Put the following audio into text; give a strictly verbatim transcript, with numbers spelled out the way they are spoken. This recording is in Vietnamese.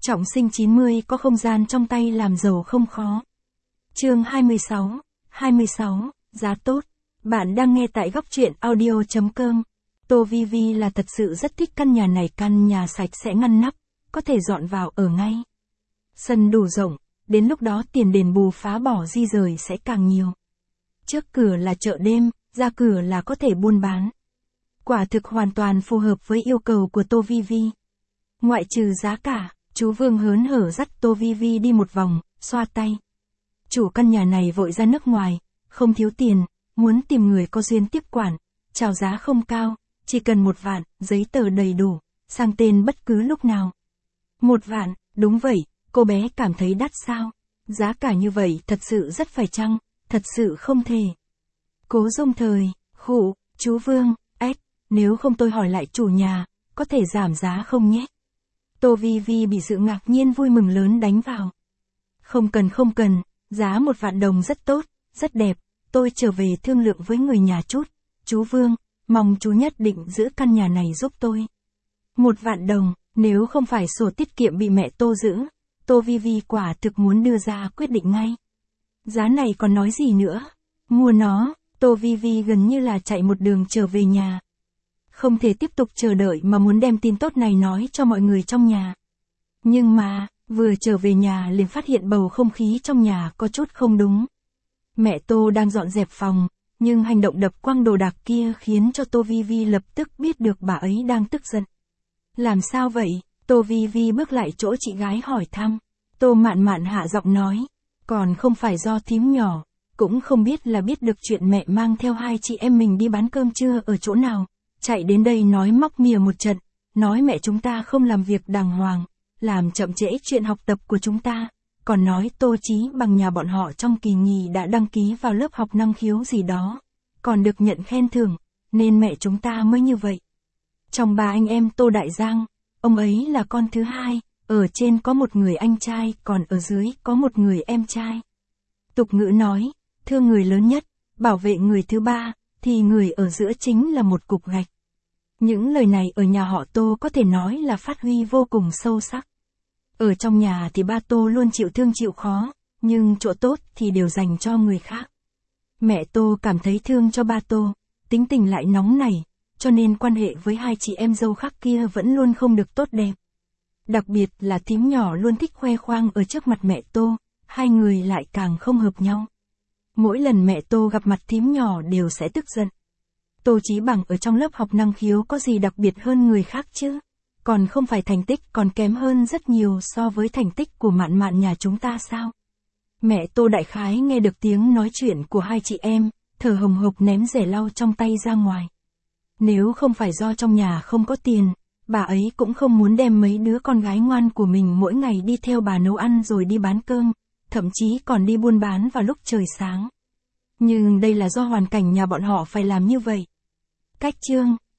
Trọng sinh chín mươi có không gian trong tay làm giàu không khó. Chương hai mươi sáu, hai mươi sáu, giá tốt. Bạn đang nghe tại góc truyện audio chấm com. Tô Vi Vi là thật sự rất thích căn nhà này, căn nhà sạch sẽ ngăn nắp, có thể dọn vào ở ngay. Sân đủ rộng, đến lúc đó tiền đền bù phá bỏ di rời sẽ càng nhiều. Trước cửa là chợ đêm, ra cửa là có thể buôn bán. Quả thực hoàn toàn phù hợp với yêu cầu của Tô Vi Vi. Ngoại trừ giá cả, chú Vương hớn hở dắt Tô Vi Vi đi một vòng, xoa tay. Chủ căn nhà này vội ra nước ngoài, không thiếu tiền, muốn tìm người có duyên tiếp quản, chào giá không cao, chỉ cần một vạn, giấy tờ đầy đủ, sang tên bất cứ lúc nào. Một vạn, đúng vậy, cô bé cảm thấy đắt sao? Giá cả như vậy thật sự rất phải chăng, thật sự không thể. Cố Dung Thời, khụ, chú Vương, ếch, nếu không tôi hỏi lại chủ nhà, có thể giảm giá không nhé? Tô Vi Vi bị sự ngạc nhiên vui mừng lớn đánh vào. Không cần không cần, giá một vạn đồng rất tốt, rất đẹp, tôi trở về thương lượng với người nhà chút. Chú Vương, mong chú nhất định giữ căn nhà này giúp tôi. Một vạn đồng, nếu không phải sổ tiết kiệm bị mẹ Tô giữ, Tô Vi Vi quả thực muốn đưa ra quyết định ngay. Giá này còn nói gì nữa? Mua nó, Tô Vi Vi gần như là chạy một đường trở về nhà. Không thể tiếp tục chờ đợi mà muốn đem tin tốt này nói cho mọi người trong nhà. Nhưng mà, vừa trở về nhà liền phát hiện bầu không khí trong nhà có chút không đúng. Mẹ Tô đang dọn dẹp phòng, nhưng hành động đập quăng đồ đạc kia khiến cho Tô Vi Vi lập tức biết được bà ấy đang tức giận. Làm sao vậy? Tô Vi Vi bước lại chỗ chị gái hỏi thăm. Tô Mạn Mạn hạ giọng nói, còn không phải do thím nhỏ, cũng không biết là biết được chuyện mẹ mang theo hai chị em mình đi bán cơm trưa ở chỗ nào. Chạy đến đây nói móc mỉa một trận, nói mẹ chúng ta không làm việc đàng hoàng, làm chậm trễ chuyện học tập của chúng ta, còn nói Tô Chí Bằng nhà bọn họ trong kỳ nghỉ đã đăng ký vào lớp học năng khiếu gì đó, còn được nhận khen thưởng, nên mẹ chúng ta mới như vậy. Trong ba anh em Tô Đại Giang, ông ấy là con thứ hai, ở trên có một người anh trai, còn ở dưới có một người em trai. Tục ngữ nói, thương người lớn nhất, bảo vệ người thứ ba, thì người ở giữa chính là một cục gạch. Những lời này ở nhà họ Tô có thể nói là phát huy vô cùng sâu sắc. Ở trong nhà thì ba Tô luôn chịu thương chịu khó, nhưng chỗ tốt thì đều dành cho người khác. Mẹ Tô cảm thấy thương cho ba Tô, tính tình lại nóng nảy, cho nên quan hệ với hai chị em dâu khác kia vẫn luôn không được tốt đẹp. Đặc biệt là thím nhỏ luôn thích khoe khoang ở trước mặt mẹ Tô, hai người lại càng không hợp nhau. Mỗi lần mẹ Tô gặp mặt thím nhỏ đều sẽ tức giận. Tô Chí Bằng ở trong lớp học năng khiếu có gì đặc biệt hơn người khác chứ? Còn không phải thành tích còn kém hơn rất nhiều so với thành tích của Mạn Mạn nhà chúng ta sao? Mẹ Tô đại khái nghe được tiếng nói chuyện của hai chị em, thở hồng hộc ném rẻ lau trong tay ra ngoài. Nếu không phải do trong nhà không có tiền, bà ấy cũng không muốn đem mấy đứa con gái ngoan của mình mỗi ngày đi theo bà nấu ăn rồi đi bán cơm, thậm chí còn đi buôn bán vào lúc trời sáng. Nhưng đây là do hoàn cảnh nhà bọn họ phải làm như vậy. Cách chương,